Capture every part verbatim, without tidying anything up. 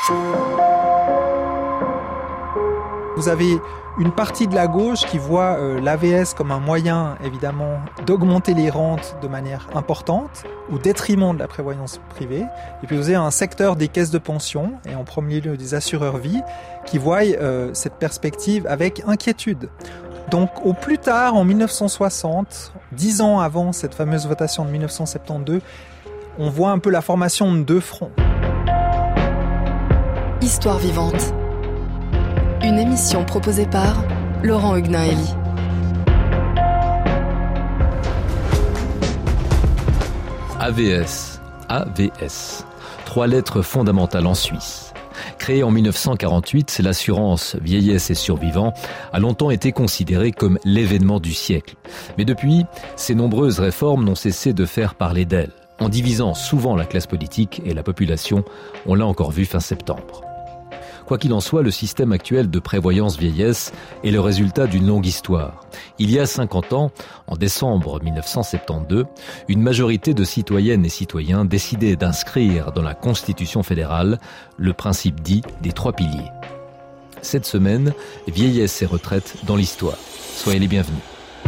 Vous avez une partie de la gauche qui voit euh, l'A V S comme un moyen, évidemment, d'augmenter les rentes de manière importante, au détriment de la prévoyance privée. Et puis vous avez un secteur des caisses de pension, et en premier lieu des assureurs vie, qui voient euh, cette perspective avec inquiétude. Donc au plus tard, en dix-neuf cent soixante, dix ans avant cette fameuse votation de dix-neuf cent soixante-douze, on voit un peu la formation de deux fronts. Histoire vivante. Une émission proposée par Laurent Huguenin-Elie. A V S, A V S, trois lettres fondamentales en Suisse. Créée en dix-neuf cent quarante-huit, l'assurance vieillesse et survivants a longtemps été considérée comme l'événement du siècle. Mais depuis, ces nombreuses réformes n'ont cessé de faire parler d'elle, en divisant souvent la classe politique et la population, on l'a encore vu fin septembre. Quoi qu'il en soit, le système actuel de prévoyance vieillesse est le résultat d'une longue histoire. Il y a cinquante ans, en décembre dix-neuf cent soixante-douze, une majorité de citoyennes et citoyens décidaient d'inscrire dans la Constitution fédérale le principe dit des trois piliers. Cette semaine, vieillesse et retraite dans l'histoire. Soyez les bienvenus.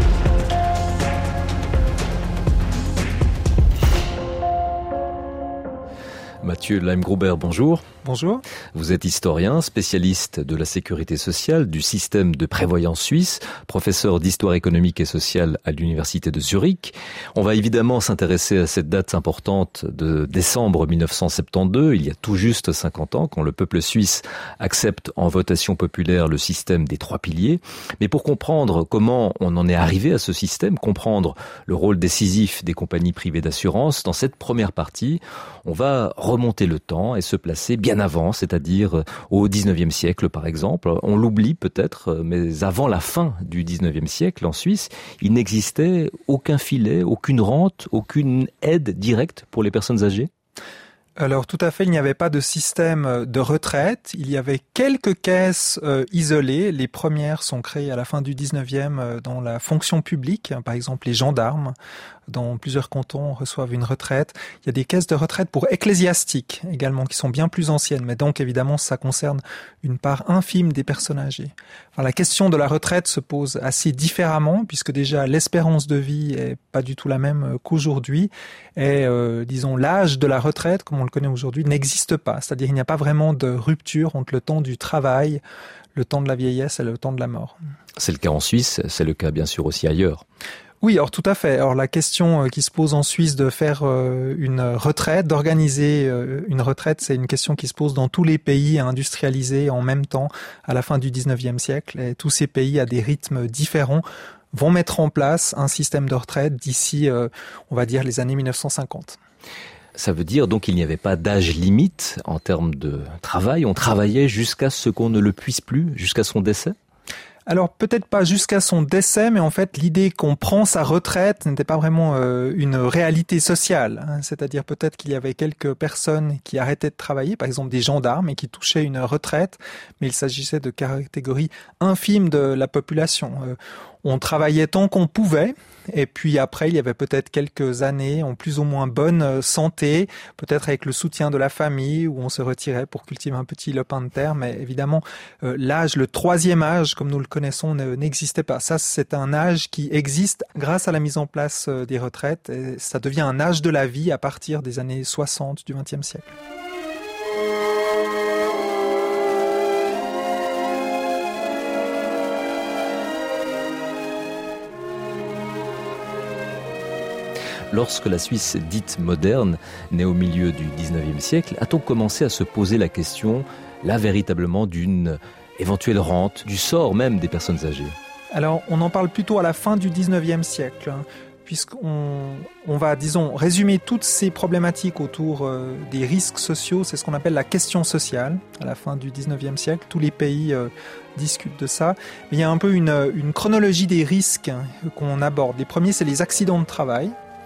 Mathieu Leimgruber, bonjour. Bonjour. Vous êtes historien, spécialiste de la sécurité sociale, du système de prévoyance suisse, professeur d'histoire économique et sociale à l'université de Zurich. On va évidemment s'intéresser à cette date importante de décembre dix-neuf cent soixante-douze, il y a tout juste cinquante ans, quand le peuple suisse accepte en votation populaire le système des trois piliers. Mais pour comprendre comment on en est arrivé à ce système, comprendre le rôle décisif des compagnies privées d'assurance, dans cette première partie, on va remonter le temps et se placer bien avant, c'est-à-dire au dix-neuvième siècle par exemple. On l'oublie peut-être, mais avant la fin du dix-neuvième siècle en Suisse, il n'existait aucun filet, aucune rente, aucune aide directe pour les personnes âgées. Alors tout à fait, il n'y avait pas de système de retraite, il y avait quelques caisses euh, isolées. Les premières sont créées à la fin du dix-neuvième euh, dans la fonction publique, par exemple les gendarmes. Dans plusieurs cantons reçoivent une retraite. Il y a des caisses de retraite pour ecclésiastiques également qui sont bien plus anciennes, mais donc évidemment ça concerne une part infime des personnes âgées. Enfin, la question de la retraite se pose assez différemment puisque déjà l'espérance de vie est pas du tout la même qu'aujourd'hui et euh, disons l'âge de la retraite comme on le connaît aujourd'hui n'existe pas. C'est-à-dire il n'y a pas vraiment de rupture entre le temps du travail, le temps de la vieillesse et le temps de la mort. C'est le cas en Suisse, c'est le cas bien sûr aussi ailleurs. Oui, alors tout à fait. Alors la question qui se pose en Suisse de faire une retraite, d'organiser une retraite, c'est une question qui se pose dans tous les pays industrialisés en même temps à la fin du dix-neuvième siècle. Et tous ces pays à des rythmes différents vont mettre en place un système de retraite d'ici, on va dire, les années dix-neuf cent cinquante. Ça veut dire donc qu'il n'y avait pas d'âge limite en termes de travail. On travaillait jusqu'à ce qu'on ne le puisse plus, jusqu'à son décès ? Alors peut-être pas jusqu'à son décès, mais en fait l'idée qu'on prend sa retraite n'était pas vraiment euh, une réalité sociale. Hein. C'est-à-dire peut-être qu'il y avait quelques personnes qui arrêtaient de travailler, par exemple des gendarmes, et qui touchaient une retraite, mais il s'agissait de catégories infimes de la population. Euh, on travaillait tant qu'on pouvait, et puis après il y avait peut-être quelques années en plus ou moins bonne santé, peut-être avec le soutien de la famille, où on se retirait pour cultiver un petit lopin de terre, mais évidemment euh, l'âge, le troisième âge, comme nous le connaissons, n'existait pas. Ça, c'est un âge qui existe grâce à la mise en place des retraites, et ça devient un âge de la vie à partir des années soixante du vingtième siècle. Lorsque la Suisse dite moderne naît au milieu du dix-neuvième siècle, a-t-on commencé à se poser la question, là véritablement, d'une éventuelle rente, du sort même des personnes âgées ? Alors, on en parle plutôt à la fin du dix-neuvième siècle, hein, puisqu'on on va, disons, résumer toutes ces problématiques autour euh, des risques sociaux. C'est ce qu'on appelle la question sociale, à la fin du dix-neuvième siècle. Tous les pays euh, discutent de ça. Mais il y a un peu une, une chronologie des risques hein, qu'on aborde. Les premiers, c'est les accidents de travail.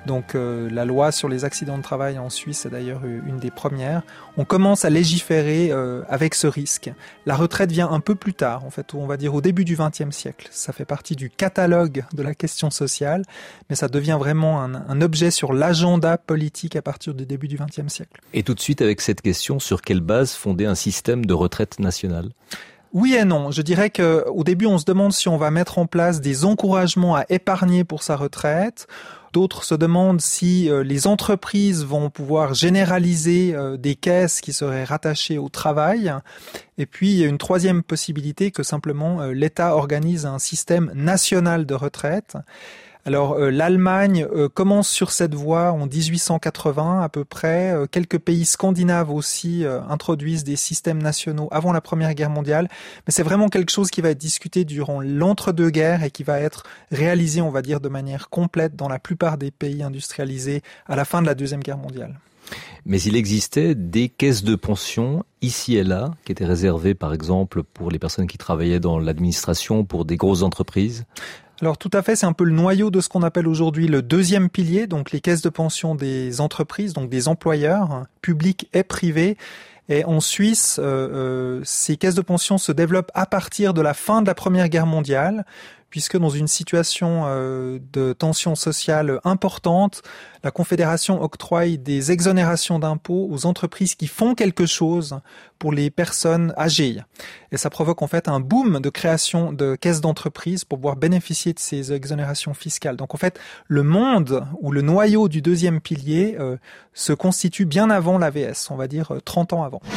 Donc euh, la loi sur les accidents de travail en Suisse est d'ailleurs une des premières. On commence à légiférer euh, avec ce risque. La retraite vient un peu plus tard, en fait, on va dire au début du vingtième siècle. Ça fait partie du catalogue de la question sociale, mais ça devient vraiment un, un objet sur l'agenda politique à partir du début du vingtième siècle. Et tout de suite avec cette question, sur quelle base fonder un système de retraite nationale ? Oui et non. Je dirais qu'au début, on se demande si on va mettre en place des encouragements à épargner pour sa retraite. D'autres se demandent si euh, les entreprises vont pouvoir généraliser euh, des caisses qui seraient rattachées au travail. Et puis, il y a une troisième possibilité que simplement euh, l'État organise un système national de retraite. Alors euh, l'Allemagne euh, commence sur cette voie en dix-huit cent quatre-vingts à peu près. Euh, quelques pays scandinaves aussi euh, introduisent des systèmes nationaux avant la Première Guerre mondiale. Mais c'est vraiment quelque chose qui va être discuté durant l'entre-deux-guerres et qui va être réalisé, on va dire, de manière complète dans la plupart des pays industrialisés à la fin de la Deuxième Guerre mondiale. Mais il existait des caisses de pension ici et là, qui étaient réservées par exemple pour les personnes qui travaillaient dans l'administration, pour des grosses entreprises. Alors tout à fait, c'est un peu le noyau de ce qu'on appelle aujourd'hui le deuxième pilier, donc les caisses de pension des entreprises, donc des employeurs, publics et privés. Et en Suisse, euh, euh, ces caisses de pension se développent à partir de la fin de la Première Guerre mondiale, puisque dans une situation euh, de tension sociale importante, la Confédération octroie des exonérations d'impôts aux entreprises qui font quelque chose pour les personnes âgées. Et ça provoque en fait un boom de création de caisses d'entreprises pour pouvoir bénéficier de ces exonérations fiscales. Donc en fait, le monde ou le noyau du deuxième pilier euh, se constitue bien avant l'A V S, on va dire trente ans avant.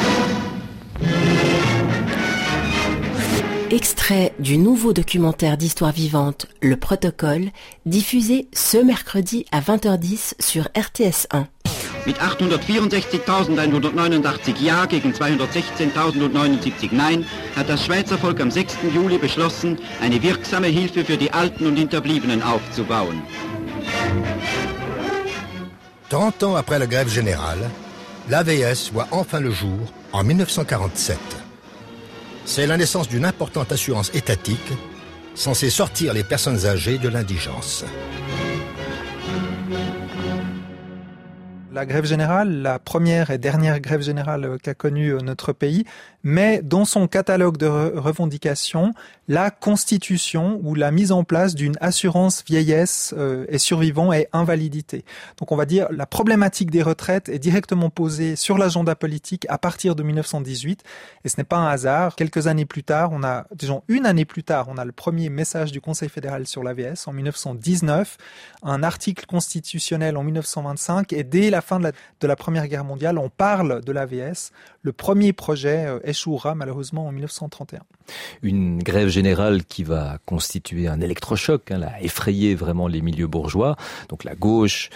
Extrait du nouveau documentaire d'histoire vivante Le Protocole, diffusé ce mercredi à vingt heures dix sur R T S un. Mit achthundertvierundsechzigtausendeinhundertneunundachtzig Ja gegen zweihundertsechzehntausendneunundsiebzig Nein hat das Schweizer Volk am sechsten Juli beschlossen, eine wirksame Hilfe für die Alten und Hinterbliebenen aufzubauen. trente ans après la grève générale, l'A V S voit enfin le jour en dix-neuf cent quarante-sept. C'est la naissance d'une importante assurance étatique censée sortir les personnes âgées de l'indigence. La grève générale, la première et dernière grève générale qu'a connue notre pays, met dans son catalogue de revendications la constitution ou la mise en place d'une assurance vieillesse euh, et survivants et invalidité. Donc on va dire la problématique des retraites est directement posée sur l'agenda politique à partir de dix-neuf cent dix-huit et ce n'est pas un hasard. Quelques années plus tard, on a, disons une année plus tard, on a le premier message du Conseil fédéral sur l'A V S en dix-neuf cent dix-neuf, un article constitutionnel en dix-neuf cent vingt-cinq et dès la fin de la, de la Première Guerre mondiale, on parle de l'A V S. Le premier projet euh, échouera malheureusement en dix-neuf cent trente et un. Une grève générale qui va constituer un électrochoc, hein, là, effrayer vraiment les milieux bourgeois. Donc la gauche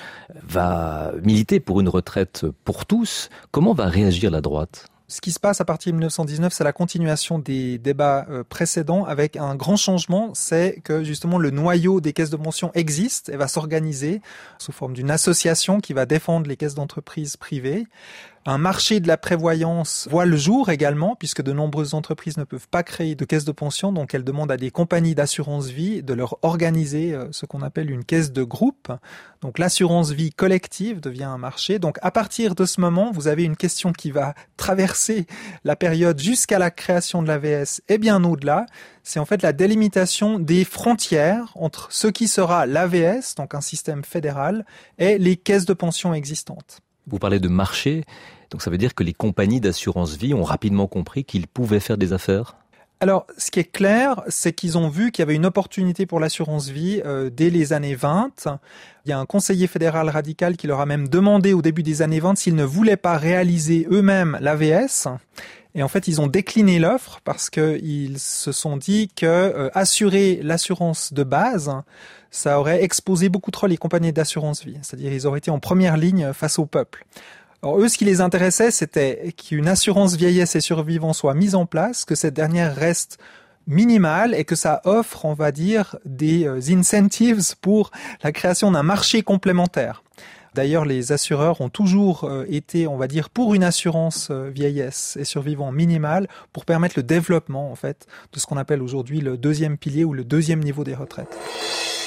va militer pour une retraite pour tous. Comment va réagir la droite ? Ce qui se passe à partir de dix-neuf cent dix-neuf, c'est la continuation des débats euh, précédents avec un grand changement, c'est que justement le noyau des caisses de pension existe et va s'organiser sous forme d'une association qui va défendre les caisses d'entreprises privées. Un marché de la prévoyance voit le jour également, puisque de nombreuses entreprises ne peuvent pas créer de caisse de pension, donc elles demandent à des compagnies d'assurance vie de leur organiser ce qu'on appelle une caisse de groupe. Donc l'assurance vie collective devient un marché. Donc à partir de ce moment, vous avez une question qui va traverser la période jusqu'à la création de l'A V S et bien au-delà. C'est en fait la délimitation des frontières entre ce qui sera l'A V S, donc un système fédéral, et les caisses de pension existantes. Vous parlez de marché, donc ça veut dire que les compagnies d'assurance vie ont rapidement compris qu'ils pouvaient faire des affaires ? Alors, ce qui est clair, c'est qu'ils ont vu qu'il y avait une opportunité pour l'assurance vie euh, dès les années vingt. Il y a un conseiller fédéral radical qui leur a même demandé au début des années vingt s'ils ne voulaient pas réaliser eux-mêmes l'A V S. Et en fait, ils ont décliné l'offre parce qu'ils se sont dit que euh, assurer l'assurance de base, ça aurait exposé beaucoup trop les compagnies d'assurance vie. C'est-à-dire ils auraient été en première ligne face au peuple. Alors eux, ce qui les intéressait, c'était qu'une assurance vieillesse et survivants soit mise en place, que cette dernière reste minimale et que ça offre, on va dire, des incentives pour la création d'un marché complémentaire. D'ailleurs, les assureurs ont toujours été, on va dire, pour une assurance vieillesse et survivants minimale pour permettre le développement, en fait, de ce qu'on appelle aujourd'hui le deuxième pilier ou le deuxième niveau des retraites.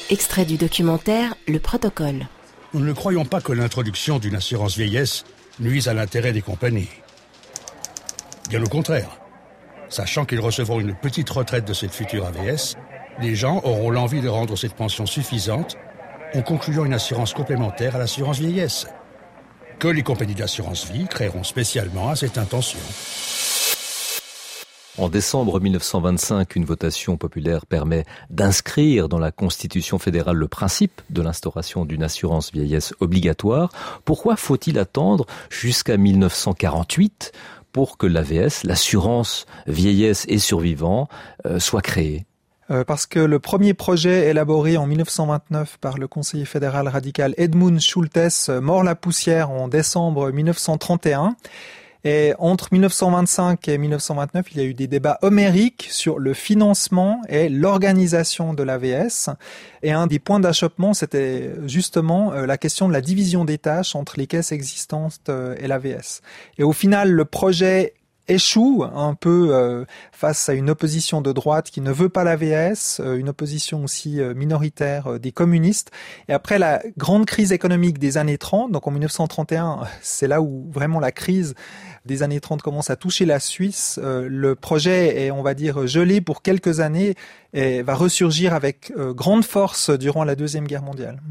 Extrait du documentaire Le Protocole. Nous ne croyons pas que l'introduction d'une assurance vieillesse nuise à l'intérêt des compagnies. Bien au contraire. Sachant qu'ils recevront une petite retraite de cette future A V S, les gens auront l'envie de rendre cette pension suffisante en concluant une assurance complémentaire à l'assurance vieillesse, que les compagnies d'assurance vie créeront spécialement à cette intention. En décembre mille neuf cent vingt-cinq, une votation populaire permet d'inscrire dans la Constitution fédérale le principe de l'instauration d'une assurance vieillesse obligatoire. Pourquoi faut-il attendre jusqu'à mille neuf cent quarante-huit pour que l'A V S, l'assurance vieillesse et survivants, euh, soit créée ? Euh, parce que le premier projet élaboré en mille neuf cent vingt-neuf par le conseiller fédéral radical Edmund Schultes mord la poussière en décembre mille neuf cent trente et un. Et entre mille neuf cent vingt-cinq et mille neuf cent vingt-neuf, il y a eu des débats homériques sur le financement et l'organisation de l'A V S. Et un des points d'achoppement, c'était justement la question de la division des tâches entre les caisses existantes et l'A V S. Et au final, le projet échoue un peu euh, face à une opposition de droite qui ne veut pas l'A V S, euh, une opposition aussi euh, minoritaire euh, des communistes. Et après la grande crise économique des années trente, donc en mille neuf cent trente et un, c'est là où vraiment la crise des années trente commence à toucher la Suisse. Euh, le projet est, on va dire, gelé pour quelques années et va ressurgir avec euh, grande force durant la Deuxième Guerre mondiale.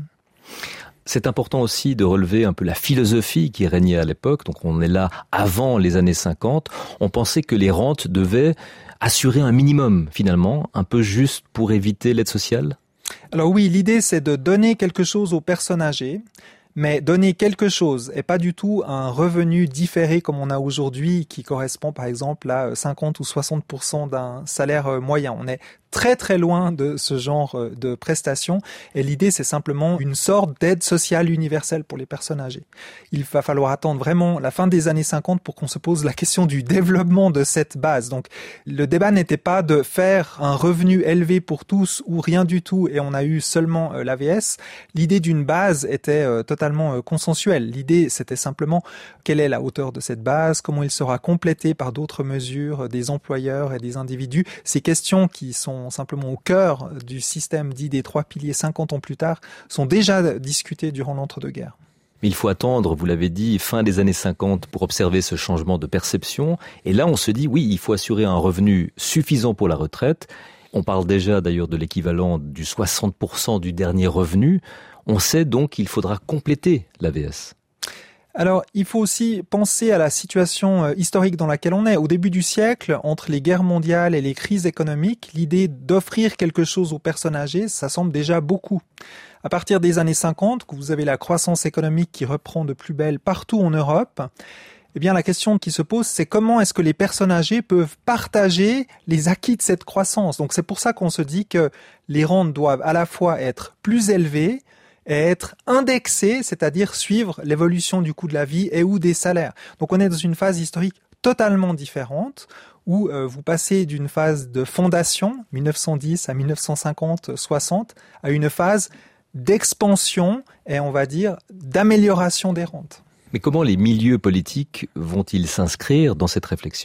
C'est important aussi de relever un peu la philosophie qui régnait à l'époque. Donc on est là avant les années cinquante. On pensait que les rentes devaient assurer un minimum, finalement, un peu juste pour éviter l'aide sociale. Alors oui, l'idée c'est de donner quelque chose aux personnes âgées, mais donner quelque chose et pas du tout un revenu différé comme on a aujourd'hui qui correspond par exemple à cinquante ou soixante pour cent d'un salaire moyen. On est très très loin de ce genre de prestations et l'idée c'est simplement une sorte d'aide sociale universelle pour les personnes âgées. Il va falloir attendre vraiment la fin des années cinquante pour qu'on se pose la question du développement de cette base. Donc le débat n'était pas de faire un revenu élevé pour tous ou rien du tout et on a eu seulement l'A V S. L'idée d'une base était totalement consensuelle. L'idée c'était simplement quelle est la hauteur de cette base, comment il sera complété par d'autres mesures des employeurs et des individus. Ces questions qui sont simplement au cœur du système dit des trois piliers cinquante ans plus tard, sont déjà discutés durant l'entre-deux-guerres. Mais il faut attendre, vous l'avez dit, fin des années cinquante pour observer ce changement de perception. Et là, on se dit, oui, il faut assurer un revenu suffisant pour la retraite. On parle déjà d'ailleurs de l'équivalent du soixante pour cent du dernier revenu. On sait donc qu'il faudra compléter l'A V S. Alors, il faut aussi penser à la situation historique dans laquelle on est. Au début du siècle, entre les guerres mondiales et les crises économiques, l'idée d'offrir quelque chose aux personnes âgées, ça semble déjà beaucoup. À partir des années cinquante, que vous avez la croissance économique qui reprend de plus belle partout en Europe, eh bien, la question qui se pose, c'est comment est-ce que les personnes âgées peuvent partager les acquis de cette croissance. Donc, c'est pour ça qu'on se dit que les rentes doivent à la fois être plus élevées, et être indexé, c'est-à-dire suivre l'évolution du coût de la vie et ou des salaires. Donc on est dans une phase historique totalement différente où euh, vous passez d'une phase de fondation, mille neuf cent dix à mille neuf cent cinquante soixante, à une phase d'expansion et on va dire d'amélioration des rentes. Mais comment les milieux politiques vont-ils s'inscrire dans cette réflexion ?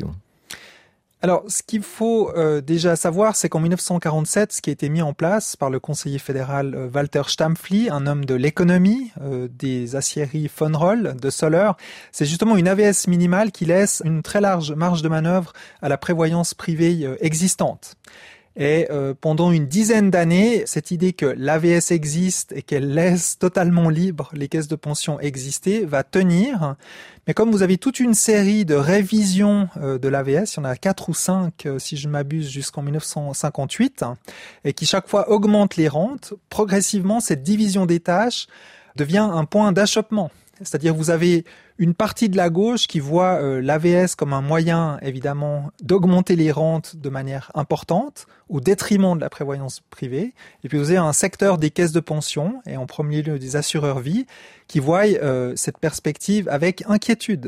Alors, ce qu'il faut euh, déjà savoir, c'est qu'en mille neuf cent quarante-sept, ce qui a été mis en place par le conseiller fédéral euh, Walter Stampfli, un homme de l'économie, euh, des aciéries von Roll, de Soller, c'est justement une A V S minimale qui laisse une très large marge de manœuvre à la prévoyance privée euh, existante. Et euh, pendant une dizaine d'années, cette idée que l'A V S existe et qu'elle laisse totalement libre les caisses de pension exister va tenir. Mais comme vous avez toute une série de révisions euh, de l'A V S, il y en a quatre ou cinq, euh, si je m'abuse, jusqu'en mille neuf cent cinquante-huit, et qui chaque fois augmentent les rentes, progressivement, cette division des tâches devient un point d'achoppement. C'est-à-dire vous avez une partie de la gauche qui voit euh, l'A V S comme un moyen, évidemment, d'augmenter les rentes de manière importante, au détriment de la prévoyance privée. Et puis vous avez un secteur des caisses de pension, et en premier lieu des assureurs vie, qui voient euh, cette perspective avec inquiétude.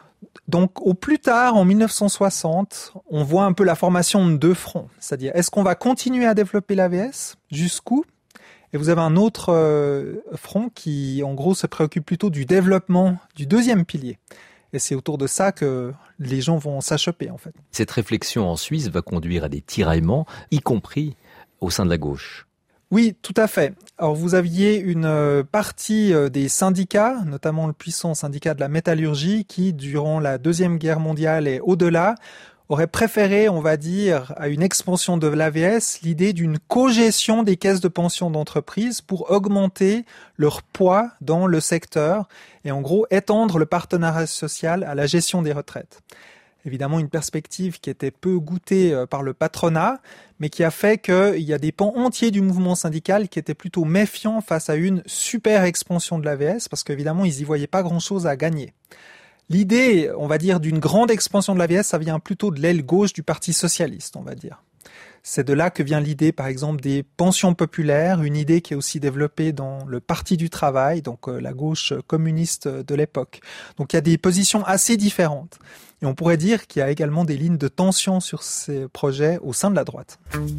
Donc au plus tard, en mille neuf cent soixante, on voit un peu la formation de deux fronts. C'est-à-dire, est-ce qu'on va continuer à développer l'A V S ? Jusqu'où ? Et vous avez un autre euh, front qui, en gros, se préoccupe plutôt du développement du deuxième pilier. Et c'est autour de ça que les gens vont s'achopper, en fait. Cette réflexion en Suisse va conduire à des tiraillements, y compris au sein de la gauche. Oui, tout à fait. Alors vous aviez une partie des syndicats, notamment le puissant syndicat de la métallurgie, qui durant la Deuxième Guerre mondiale et au-delà, aurait préféré, on va dire, à une expansion de l'A V S, l'idée d'une cogestion des caisses de pension d'entreprise pour augmenter leur poids dans le secteur et en gros étendre le partenariat social à la gestion des retraites. Évidemment, une perspective qui était peu goûtée par le patronat, mais qui a fait qu'il y a des pans entiers du mouvement syndical qui étaient plutôt méfiants face à une super expansion de l'A V S, parce qu'évidemment, ils y voyaient pas grand-chose à gagner. L'idée, on va dire, d'une grande expansion de l'A V S, ça vient plutôt de l'aile gauche du Parti socialiste, on va dire. C'est de là que vient l'idée, par exemple, des pensions populaires, une idée qui est aussi développée dans le Parti du travail, donc euh, la gauche communiste de l'époque. Donc il y a des positions assez différentes. Et on pourrait dire qu'il y a également des lignes de tension sur ces projets au sein de la droite.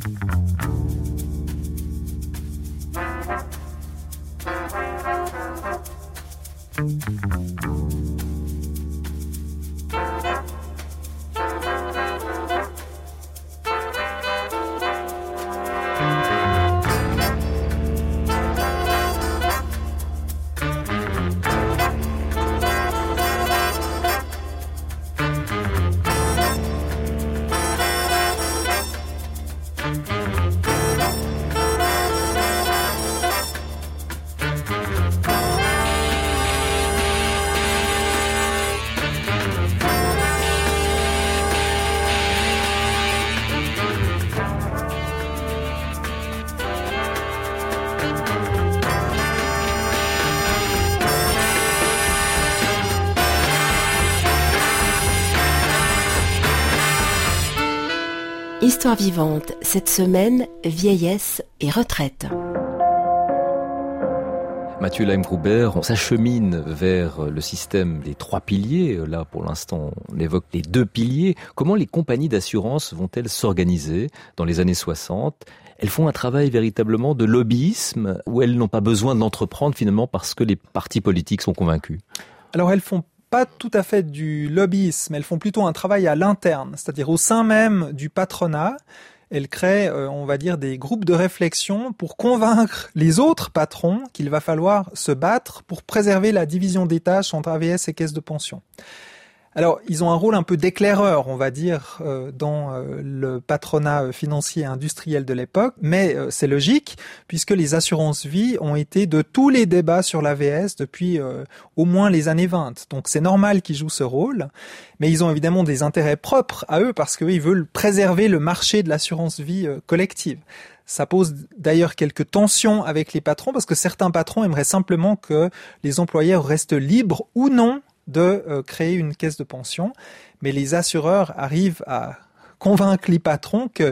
Histoire vivante, cette semaine, vieillesse et retraite. Mathieu Leim-Gruber, on s'achemine vers le système des trois piliers. Là, pour l'instant, on évoque les deux piliers. Comment les compagnies d'assurance vont-elles s'organiser dans les années soixante ? Elles font un travail véritablement de lobbyisme ou elles n'ont pas besoin d'entreprendre finalement parce que les partis politiques sont convaincus ? Alors elles font pas tout à fait du lobbyisme, elles font plutôt un travail à l'interne, c'est-à-dire au sein même du patronat. Elles créent, euh, on va dire, des groupes de réflexion pour convaincre les autres patrons qu'il va falloir se battre pour préserver la division des tâches entre A V S et caisses de pension. Alors, ils ont un rôle un peu d'éclaireur, on va dire, euh, dans euh, le patronat financier et industriel de l'époque, mais euh, c'est logique, puisque les assurances-vie ont été de tous les débats sur l'A V S depuis euh, au moins les années vingt. Donc c'est normal qu'ils jouent ce rôle, mais ils ont évidemment des intérêts propres à eux, parce qu'eux, ils veulent préserver le marché de l'assurance-vie euh, collective. Ça pose d'ailleurs quelques tensions avec les patrons, parce que certains patrons aimeraient simplement que les employeurs restent libres ou non de euh, créer une caisse de pension, mais les assureurs arrivent à convaincre les patrons que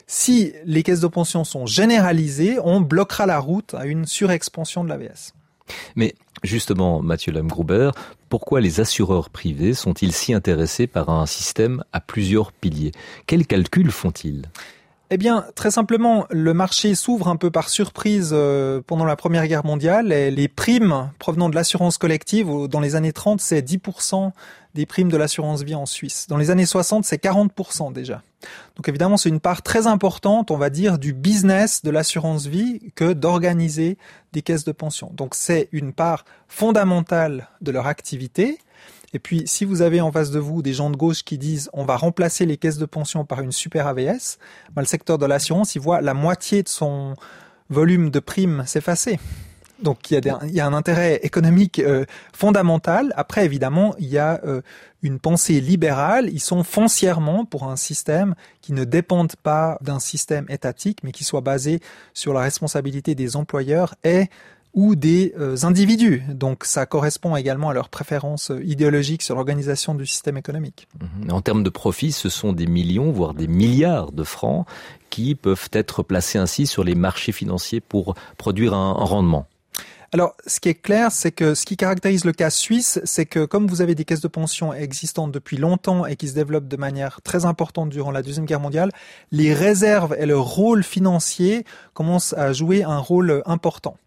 si les caisses de pension sont généralisées, on bloquera la route à une surexpansion de l'A V S. Mais justement, Mathieu Leim-Gruber, pourquoi les assureurs privés sont-ils si intéressés par un système à plusieurs piliers ? Quels calculs font-ils ? Eh bien, très simplement, le marché s'ouvre un peu par surprise euh, pendant la Première Guerre mondiale et les primes provenant de l'assurance collective, dans les années trente, c'est dix pour cent des primes de l'assurance vie en Suisse. Dans les années soixante, c'est quarante pour cent déjà. Donc évidemment, c'est une part très importante, on va dire, du business de l'assurance vie que d'organiser des caisses de pension. Donc c'est une part fondamentale de leur activité. Et puis, si vous avez en face de vous des gens de gauche qui disent on va remplacer les caisses de pension par une super A V S, ben, le secteur de l'assurance, il voit la moitié de son volume de primes s'effacer. Donc, il y a, des, il y a un intérêt économique euh, fondamental. Après, évidemment, il y a euh, une pensée libérale. Ils sont foncièrement pour un système qui ne dépende pas d'un système étatique, mais qui soit basé sur la responsabilité des employeurs et ou des euh, individus. Donc ça correspond également à leurs préférences idéologiques sur l'organisation du système économique. Mmh. En termes de profit, ce sont des millions, voire des milliards de francs qui peuvent être placés ainsi sur les marchés financiers pour produire un, un rendement. Alors, ce qui est clair, c'est que ce qui caractérise le cas suisse, c'est que comme vous avez des caisses de pension existantes depuis longtemps et qui se développent de manière très importante durant la Deuxième Guerre mondiale, les réserves et le rôle financier commencent à jouer un rôle important.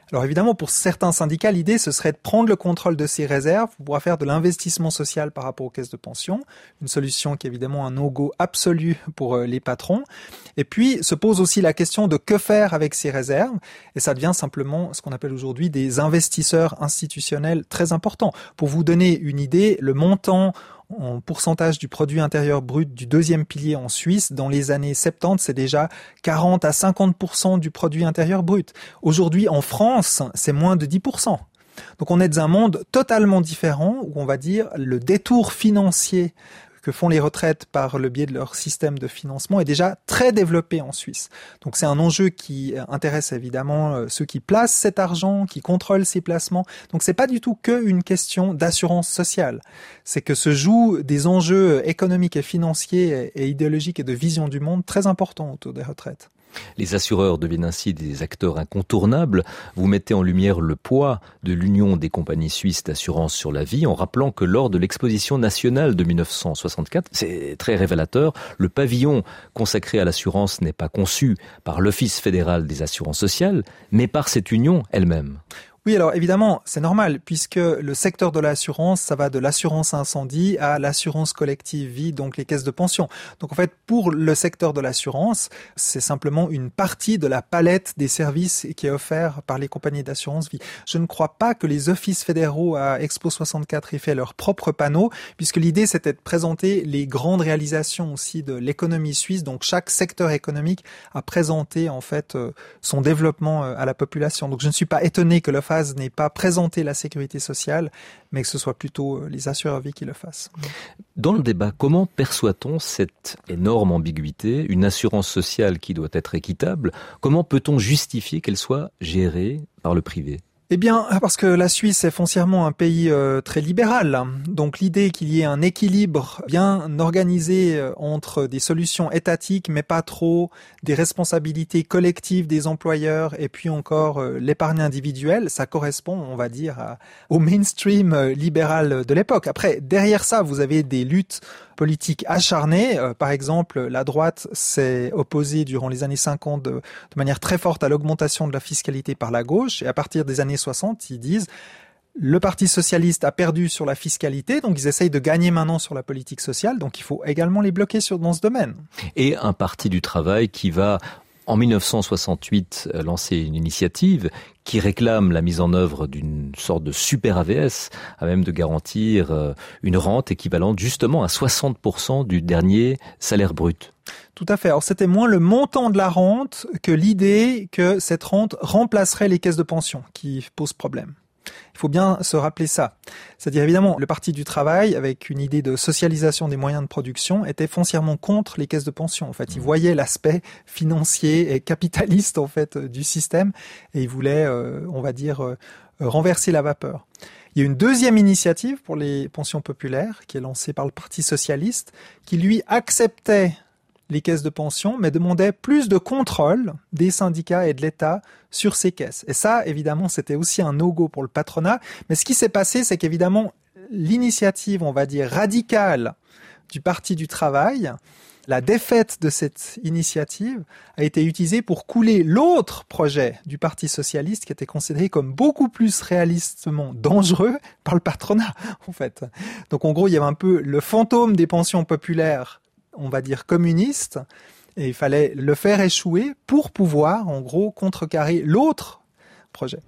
Alors évidemment, pour certains syndicats, l'idée, ce serait de prendre le contrôle de ces réserves pour pouvoir faire de l'investissement social par rapport aux caisses de pension. Une solution qui est évidemment un no-go absolu pour les patrons. Et puis, se pose aussi la question de que faire avec ces réserves. Et ça devient simplement ce qu'on appelle aujourd'hui des investisseurs institutionnels très importants. Pour vous donner une idée, le montant en pourcentage du produit intérieur brut du deuxième pilier en Suisse, dans les années soixante-dix, c'est déjà quarante à cinquante pour cent du produit intérieur brut. Aujourd'hui, en France, c'est moins de dix pour cent. Donc on est dans un monde totalement différent où on va dire le détour financier que font les retraites par le biais de leur système de financement est déjà très développé en Suisse. Donc c'est un enjeu qui intéresse évidemment ceux qui placent cet argent, qui contrôlent ces placements. Donc c'est pas du tout qu'une question d'assurance sociale. C'est que se jouent des enjeux économiques et financiers et idéologiques et de vision du monde très importants autour des retraites. Les assureurs deviennent ainsi des acteurs incontournables. Vous mettez en lumière le poids de l'Union des compagnies suisses d'assurance sur la vie en rappelant que lors de l'exposition nationale de dix-neuf cent soixante-quatre, c'est très révélateur, le pavillon consacré à l'assurance n'est pas conçu par l'Office fédéral des assurances sociales, mais par cette union elle-même. Oui, alors évidemment, c'est normal, puisque le secteur de l'assurance, ça va de l'assurance incendie à l'assurance collective vie, donc les caisses de pension. Donc en fait, pour le secteur de l'assurance, c'est simplement une partie de la palette des services qui est offerte par les compagnies d'assurance vie. Je ne crois pas que les offices fédéraux à Expo soixante-quatre aient fait leur propre panneau, puisque l'idée c'était de présenter les grandes réalisations aussi de l'économie suisse. Donc chaque secteur économique a présenté en fait son développement à la population. Donc je ne suis pas étonné que le n'est pas présenter la sécurité sociale, mais que ce soit plutôt les assureurs vie qui le fassent. Dans le débat, comment perçoit-on cette énorme ambiguïté, une assurance sociale qui doit être équitable? Comment peut-on justifier qu'elle soit gérée par le privé? Eh bien, parce que la Suisse est foncièrement un pays euh, très libéral. Donc l'idée qu'il y ait un équilibre bien organisé euh, entre des solutions étatiques, mais pas trop, des responsabilités collectives des employeurs et puis encore euh, l'épargne individuelle, ça correspond, on va dire, à, au mainstream euh, libéral de l'époque. Après, derrière ça, vous avez des luttes politiques acharnées. Euh, par exemple, la droite s'est opposée durant les années cinquante de, de manière très forte à l'augmentation de la fiscalité par la gauche. Et à partir des années soixante, ils disent le Parti socialiste a perdu sur la fiscalité, donc ils essayent de gagner maintenant sur la politique sociale, donc il faut également les bloquer sur, dans ce domaine. Et un parti du travail qui va, en dix-neuf cent soixante-huit, lancer une initiative qui réclame la mise en œuvre d'une sorte de super A V S, à même de garantir une rente équivalente justement à soixante pour cent du dernier salaire brut. Tout à fait. Alors c'était moins le montant de la rente que l'idée que cette rente remplacerait les caisses de pension qui pose problème. Il faut bien se rappeler ça. C'est-à-dire évidemment, le Parti du travail, avec une idée de socialisation des moyens de production, était foncièrement contre les caisses de pension. En fait, il voyait l'aspect financier et capitaliste en fait du système et il voulait, euh, on va dire, euh, renverser la vapeur. Il y a une deuxième initiative pour les pensions populaires qui est lancée par le Parti socialiste, qui lui acceptait les caisses de pension, mais demandait plus de contrôle des syndicats et de l'État sur ces caisses. Et ça, évidemment, c'était aussi un no-go pour le patronat. Mais ce qui s'est passé, c'est qu'évidemment, l'initiative, on va dire, radicale du Parti du travail, la défaite de cette initiative a été utilisée pour couler l'autre projet du Parti socialiste qui était considéré comme beaucoup plus réalistement dangereux par le patronat, en fait. Donc, en gros, il y avait un peu le fantôme des pensions populaires, on va dire communiste, et il fallait le faire échouer pour pouvoir, en gros, contrecarrer l'autre projet.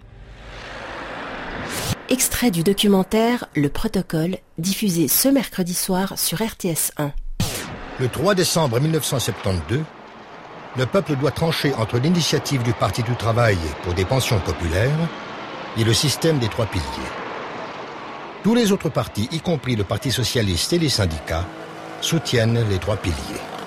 Extrait du documentaire Le Protocole, diffusé ce mercredi soir sur R T S un. Le trois décembre mille neuf cent soixante-douze, le peuple doit trancher entre l'initiative du Parti du travail pour des pensions populaires et le système des trois piliers. Tous les autres partis, y compris le Parti socialiste et les syndicats, soutiennent les trois piliers.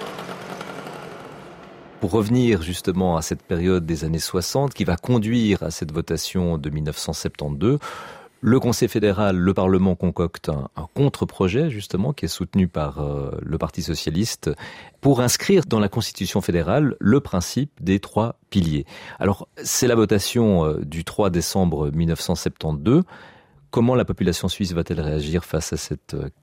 Pour revenir justement à cette période des années soixante qui va conduire à cette votation de mille neuf cent soixante-douze, le Conseil fédéral, le Parlement concocte un, un contre-projet justement qui est soutenu par euh, le Parti socialiste pour inscrire dans la Constitution fédérale le principe des trois piliers. Alors c'est la votation euh, du trois décembre mille neuf cent soixante-douze. Comment la population suisse va-t-elle réagir face à cette euh, question ?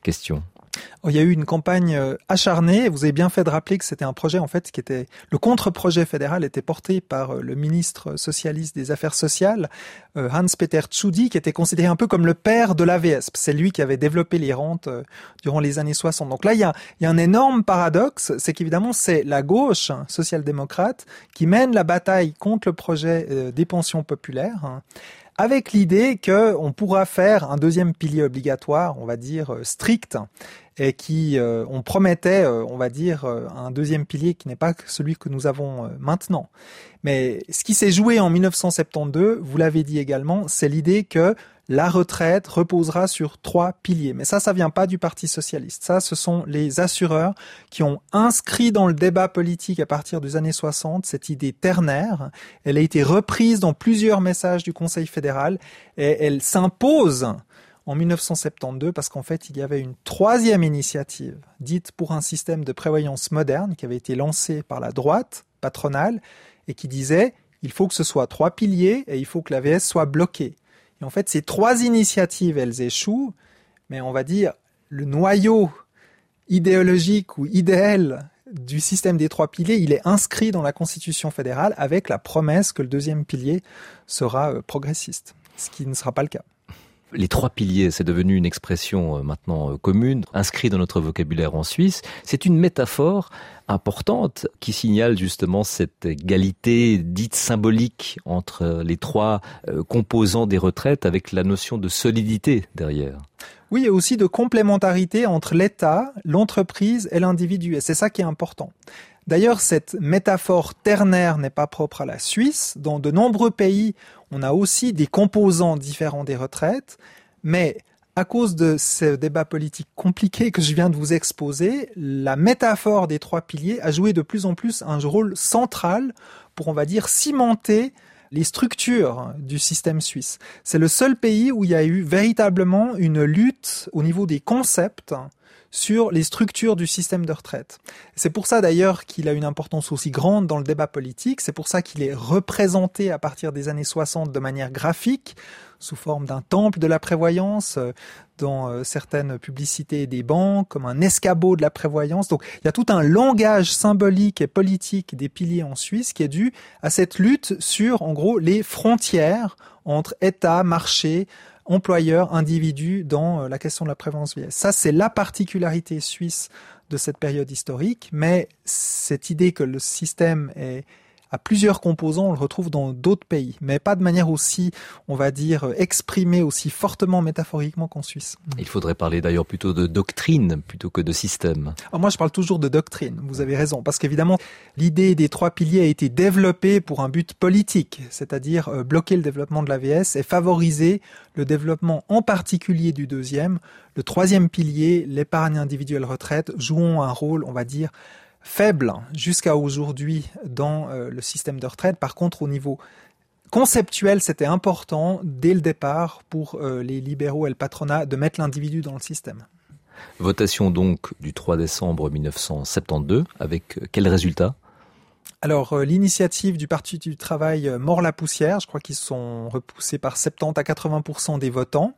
Il y a eu une campagne acharnée. Vous avez bien fait de rappeler que c'était un projet, en fait, qui était, le contre-projet fédéral était porté par le ministre socialiste des Affaires sociales, Hans-Peter Tschudi, qui était considéré un peu comme le père de l'A V S. C'est lui qui avait développé les rentes durant les années soixante. Donc là, il y a, il y a un énorme paradoxe, c'est qu'évidemment, c'est la gauche social-démocrate qui mène la bataille contre le projet des pensions populaires, avec l'idée qu'on pourra faire un deuxième pilier obligatoire, on va dire strict, et qui, euh, on promettait, euh, on va dire, euh, un deuxième pilier qui n'est pas celui que nous avons euh, maintenant. Mais ce qui s'est joué en dix-neuf cent soixante-douze, vous l'avez dit également, c'est l'idée que la retraite reposera sur trois piliers. Mais ça, ça vient pas du Parti socialiste. Ça, ce sont les assureurs qui ont inscrit dans le débat politique à partir des années soixante cette idée ternaire. Elle a été reprise dans plusieurs messages du Conseil fédéral et elle s'impose en dix-neuf cent soixante-douze parce qu'en fait, il y avait une troisième initiative dite pour un système de prévoyance moderne qui avait été lancée par la droite patronale et qui disait il faut que ce soit trois piliers et il faut que l'A V S soit bloquée. Et en fait, ces trois initiatives, elles échouent, mais on va dire le noyau idéologique ou idéal du système des trois piliers, il est inscrit dans la Constitution fédérale avec la promesse que le deuxième pilier sera progressiste, ce qui ne sera pas le cas. Les trois piliers, c'est devenu une expression maintenant commune, inscrite dans notre vocabulaire en Suisse. C'est une métaphore importante qui signale justement cette égalité dite symbolique entre les trois composants des retraites avec la notion de solidité derrière. Oui, et aussi de complémentarité entre l'État, l'entreprise et l'individu. Et c'est ça qui est important. D'ailleurs, cette métaphore ternaire n'est pas propre à la Suisse. Dans de nombreux pays, on a aussi des composants différents des retraites, mais à cause de ce débat politique compliqué que je viens de vous exposer, la métaphore des trois piliers a joué de plus en plus un rôle central pour, on va dire, cimenter les structures du système suisse. C'est le seul pays où il y a eu véritablement une lutte au niveau des concepts sur les structures du système de retraite. C'est pour ça d'ailleurs qu'il a une importance aussi grande dans le débat politique, c'est pour ça qu'il est représenté à partir des années soixante de manière graphique, sous forme d'un temple de la prévoyance, dans certaines publicités des banques, comme un escabeau de la prévoyance. Donc il y a tout un langage symbolique et politique des piliers en Suisse qui est dû à cette lutte sur, en gros, les frontières entre État, marché, employeurs, individus dans la question de la prévoyance vieillesse. Ça, c'est la particularité suisse de cette période historique, mais cette idée que le système est à plusieurs composants, on le retrouve dans d'autres pays, mais pas de manière aussi, on va dire, exprimée aussi fortement métaphoriquement qu'en Suisse. Il faudrait parler d'ailleurs plutôt de doctrine plutôt que de système. Alors moi, je parle toujours de doctrine, vous avez raison, parce qu'évidemment, l'idée des trois piliers a été développée pour un but politique, c'est-à-dire euh, bloquer le développement de l'A V S et favoriser le développement en particulier du deuxième. Le troisième pilier, l'épargne individuelle retraite, jouant un rôle, on va dire, faible jusqu'à aujourd'hui dans euh, le système de retraite. Par contre, au niveau conceptuel, c'était important dès le départ pour euh, les libéraux et le patronat de mettre l'individu dans le système. Votation donc du trois décembre dix-neuf cent soixante-douze, avec quel résultat ? Alors, euh, l'initiative du Parti du Travail euh, mord la poussière. Je crois qu'ils sont repoussés par soixante-dix à quatre-vingts pour cent des votants.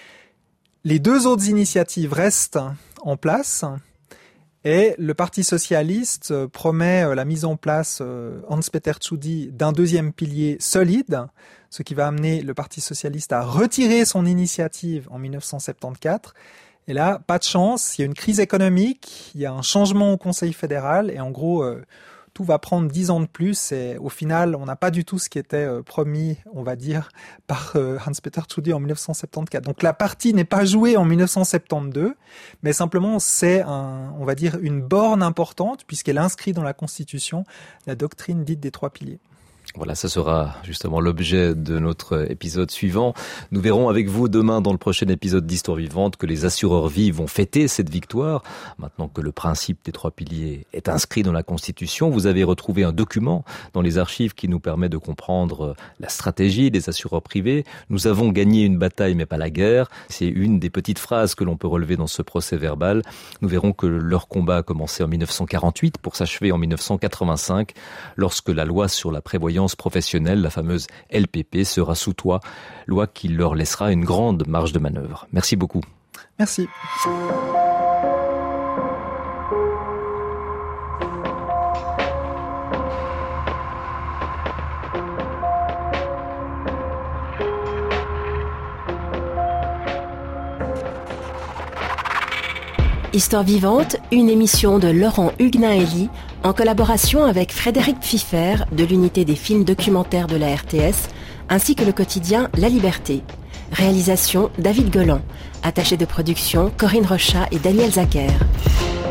Les deux autres initiatives restent en place. Et le Parti socialiste promet la mise en place, Hans-Peter Tschudi, d'un deuxième pilier solide, ce qui va amener le Parti socialiste à retirer son initiative en dix-neuf cent soixante-quatorze. Et là, pas de chance, il y a une crise économique, il y a un changement au Conseil fédéral, et en gros, euh, tout va prendre dix ans de plus, et au final, on n'a pas du tout ce qui était euh, promis, on va dire, par euh, Hans-Peter Tschudi en dix-neuf cent soixante-quatorze. Donc la partie n'est pas jouée en dix-neuf cent soixante-douze, mais simplement c'est, un, on va dire, une borne importante, puisqu'elle inscrit dans la Constitution la doctrine dite des trois piliers. Voilà, ce sera justement l'objet de notre épisode suivant. Nous verrons avec vous demain dans le prochain épisode d'Histoire vivante que les assureurs vie vont fêter cette victoire. Maintenant que le principe des trois piliers est inscrit dans la Constitution, vous avez retrouvé un document dans les archives qui nous permet de comprendre la stratégie des assureurs privés. Nous avons gagné une bataille mais pas la guerre. C'est une des petites phrases que l'on peut relever dans ce procès verbal. Nous verrons que leur combat a commencé en dix-neuf cent quarante-huit pour s'achever en dix-neuf cent quatre-vingt-cinq lorsque la loi sur la prévoyance professionnelle, la fameuse L P P, sera sous toit, loi qui leur laissera une grande marge de manœuvre. Merci beaucoup. Merci. Histoire vivante, une émission de Laurent Huguenin-Elie en collaboration avec Frédéric Pfiffer de l'unité des films documentaires de la R T S ainsi que le quotidien La Liberté. Réalisation David Golan. Attaché de production Corinne Rochat et Daniel Zacher.